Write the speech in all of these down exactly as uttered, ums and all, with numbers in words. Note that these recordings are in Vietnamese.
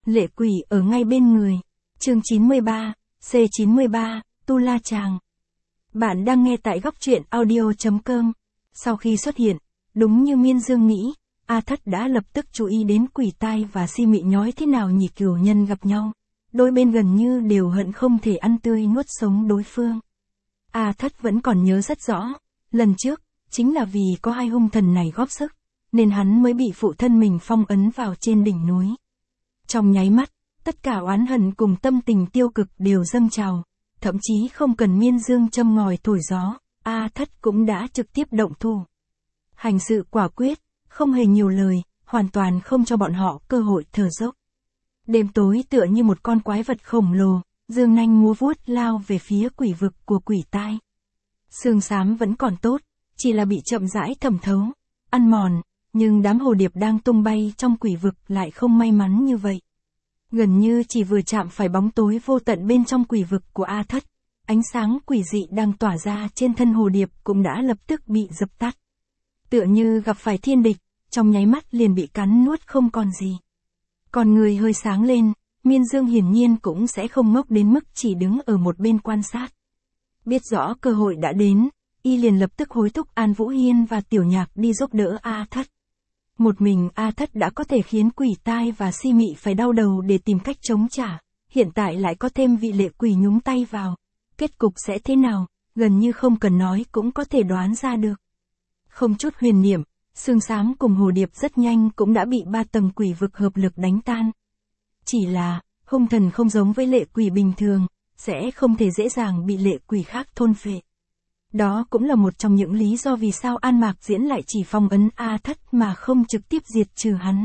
lệ quỷ ở ngay bên người. Chương chín mươi ba, C chín mươi ba, Tu La Chàng. Bạn đang nghe tại góc truyện audio chấm com. Sau khi xuất hiện, đúng như Miên Dương nghĩ, A Thất đã lập tức chú ý đến quỷ tai và si mị nhói thế nào nhỉ cửu nhân gặp nhau. Đôi bên gần như đều hận không thể ăn tươi nuốt sống đối phương. A Thất vẫn còn nhớ rất rõ, lần trước, chính là vì có hai hung thần này góp sức, nên hắn mới bị phụ thân mình phong ấn vào trên đỉnh núi. Trong nháy mắt, tất cả oán hận cùng tâm tình tiêu cực đều dâng trào, thậm chí không cần Miên Dương châm ngòi thổi gió, A Thất cũng đã trực tiếp động thủ. Hành sự quả quyết, không hề nhiều lời, hoàn toàn không cho bọn họ cơ hội thở dốc. Đêm tối tựa như một con quái vật khổng lồ, dương nanh múa vuốt lao về phía quỷ vực của quỷ tai. Xương xám vẫn còn tốt, chỉ là bị chậm rãi thẩm thấu, ăn mòn, nhưng đám hồ điệp đang tung bay trong quỷ vực lại không may mắn như vậy. Gần như chỉ vừa chạm phải bóng tối vô tận bên trong quỷ vực của A Thất, ánh sáng quỷ dị đang tỏa ra trên thân hồ điệp cũng đã lập tức bị dập tắt. Tựa như gặp phải thiên địch, trong nháy mắt liền bị cắn nuốt không còn gì. Còn người hơi sáng lên, Miên Dương hiển nhiên cũng sẽ không ngốc đến mức chỉ đứng ở một bên quan sát. Biết rõ cơ hội đã đến, y liền lập tức hối thúc An Vũ Hiên và Tiểu Nhạc đi giúp đỡ A Thất. Một mình A Thất đã có thể khiến quỷ tai và si mị phải đau đầu để tìm cách chống trả, hiện tại lại có thêm vị lệ quỷ nhúng tay vào. Kết cục sẽ thế nào, gần như không cần nói cũng có thể đoán ra được. Không chút huyền niệm, xương xám cùng hồ điệp rất nhanh cũng đã bị ba tầng quỷ vực hợp lực đánh tan. Chỉ là, hung thần không giống với lệ quỷ bình thường, sẽ không thể dễ dàng bị lệ quỷ khác thôn phệ. Đó cũng là một trong những lý do vì sao An Mạc Diễn lại chỉ phong ấn A Thất mà không trực tiếp diệt trừ hắn.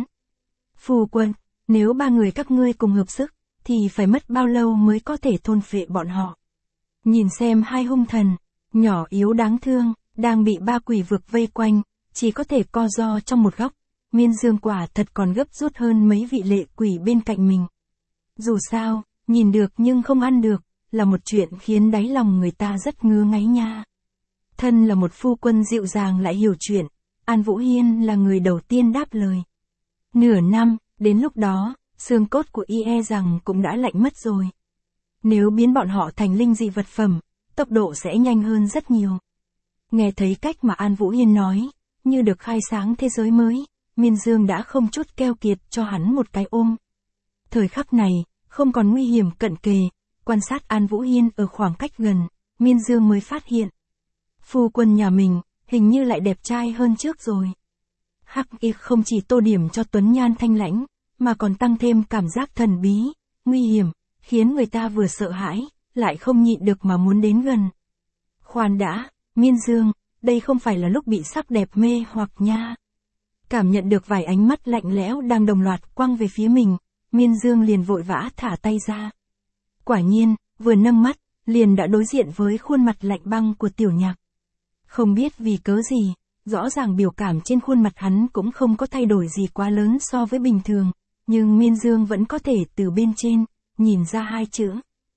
Phu quân, nếu ba người các ngươi cùng hợp sức, thì phải mất bao lâu mới có thể thôn phệ bọn họ. Nhìn xem hai hung thần, nhỏ yếu đáng thương, đang bị ba quỷ vực vây quanh, chỉ có thể co ro trong một góc. Miên Dương quả thật còn gấp rút hơn mấy vị lệ quỷ bên cạnh mình. Dù sao, nhìn được nhưng không ăn được, là một chuyện khiến đáy lòng người ta rất ngứa ngáy nha. Thân là một phu quân dịu dàng lại hiểu chuyện, An Vũ Hiên là người đầu tiên đáp lời. Nửa năm, đến lúc đó, xương cốt của y e rằng cũng đã lạnh mất rồi. Nếu biến bọn họ thành linh dị vật phẩm, tốc độ sẽ nhanh hơn rất nhiều. Nghe thấy cách mà An Vũ Hiên nói, như được khai sáng thế giới mới, Miên Dương đã không chút keo kiệt cho hắn một cái ôm. Thời khắc này, không còn nguy hiểm cận kề, quan sát An Vũ Hiên ở khoảng cách gần, Miên Dương mới phát hiện. Phu quân nhà mình, hình như lại đẹp trai hơn trước rồi. Hắc y không chỉ tô điểm cho tuấn nhan thanh lãnh, mà còn tăng thêm cảm giác thần bí, nguy hiểm, khiến người ta vừa sợ hãi, lại không nhịn được mà muốn đến gần. Khoan đã, Miên Dương, đây không phải là lúc bị sắc đẹp mê hoặc nha. Cảm nhận được vài ánh mắt lạnh lẽo đang đồng loạt quăng về phía mình, Miên Dương liền vội vã thả tay ra. Quả nhiên, vừa nâng mắt, liền đã đối diện với khuôn mặt lạnh băng của Tiểu Nhạc. Không biết vì cớ gì, rõ ràng biểu cảm trên khuôn mặt hắn cũng không có thay đổi gì quá lớn so với bình thường, nhưng Miên Dương vẫn có thể từ bên trên, nhìn ra hai chữ.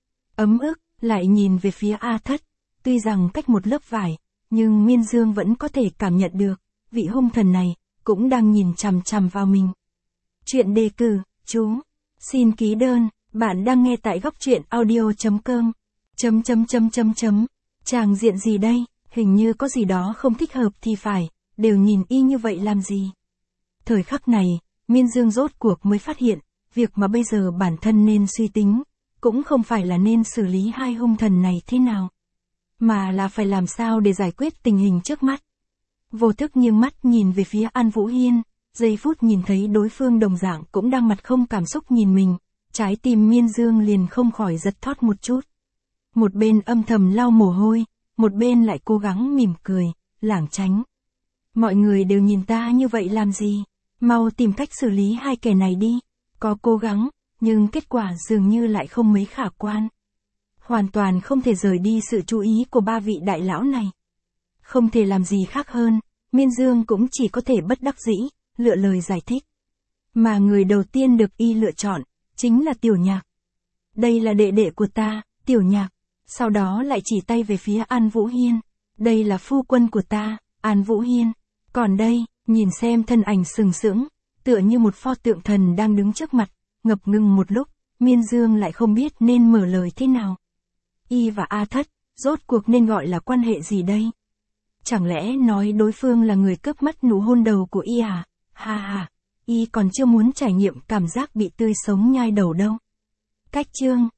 Ấm ức, lại nhìn về phía A Thất, tuy rằng cách một lớp vải, nhưng Miên Dương vẫn có thể cảm nhận được, vị hung thần này, cũng đang nhìn chằm chằm vào mình. Chuyện đề cử, chú, xin ký đơn, bạn đang nghe tại góc truyện audio chấm com. Chấm chấm chấm chấm chấm, chàng diện gì đây, hình như có gì đó không thích hợp thì phải, đều nhìn y như vậy làm gì. Thời khắc này, Miên Dương rốt cuộc mới phát hiện, việc mà bây giờ bản thân nên suy tính, cũng không phải là nên xử lý hai hung thần này thế nào, mà là phải làm sao để giải quyết tình hình trước mắt. Vô thức nghiêng mắt nhìn về phía An Vũ Hiên, giây phút nhìn thấy đối phương đồng dạng cũng đang mặt không cảm xúc nhìn mình, trái tim Miên Dương liền không khỏi giật thót một chút. Một bên âm thầm lau mồ hôi, một bên lại cố gắng mỉm cười, lảng tránh. Mọi người đều nhìn ta như vậy làm gì, mau tìm cách xử lý hai kẻ này đi. Có cố gắng, nhưng kết quả dường như lại không mấy khả quan. Hoàn toàn không thể rời đi sự chú ý của ba vị đại lão này. Không thể làm gì khác hơn, Miên Dương cũng chỉ có thể bất đắc dĩ, lựa lời giải thích. Mà người đầu tiên được y lựa chọn, chính là Tiểu Nhạc. Đây là đệ đệ của ta, Tiểu Nhạc. Sau đó lại chỉ tay về phía An Vũ Hiên. Đây là phu quân của ta, An Vũ Hiên. Còn đây, nhìn xem thân ảnh sừng sững, tựa như một pho tượng thần đang đứng trước mặt, Ngập ngừng một lúc, Miên Dương lại không biết nên mở lời thế nào. Y và A Thất, rốt cuộc nên gọi là quan hệ gì đây? Chẳng lẽ nói đối phương là người cướp mất nụ hôn đầu của Y à? Ha ha, Y còn chưa muốn trải nghiệm cảm giác bị tươi sống nhai đầu đâu. Cách chương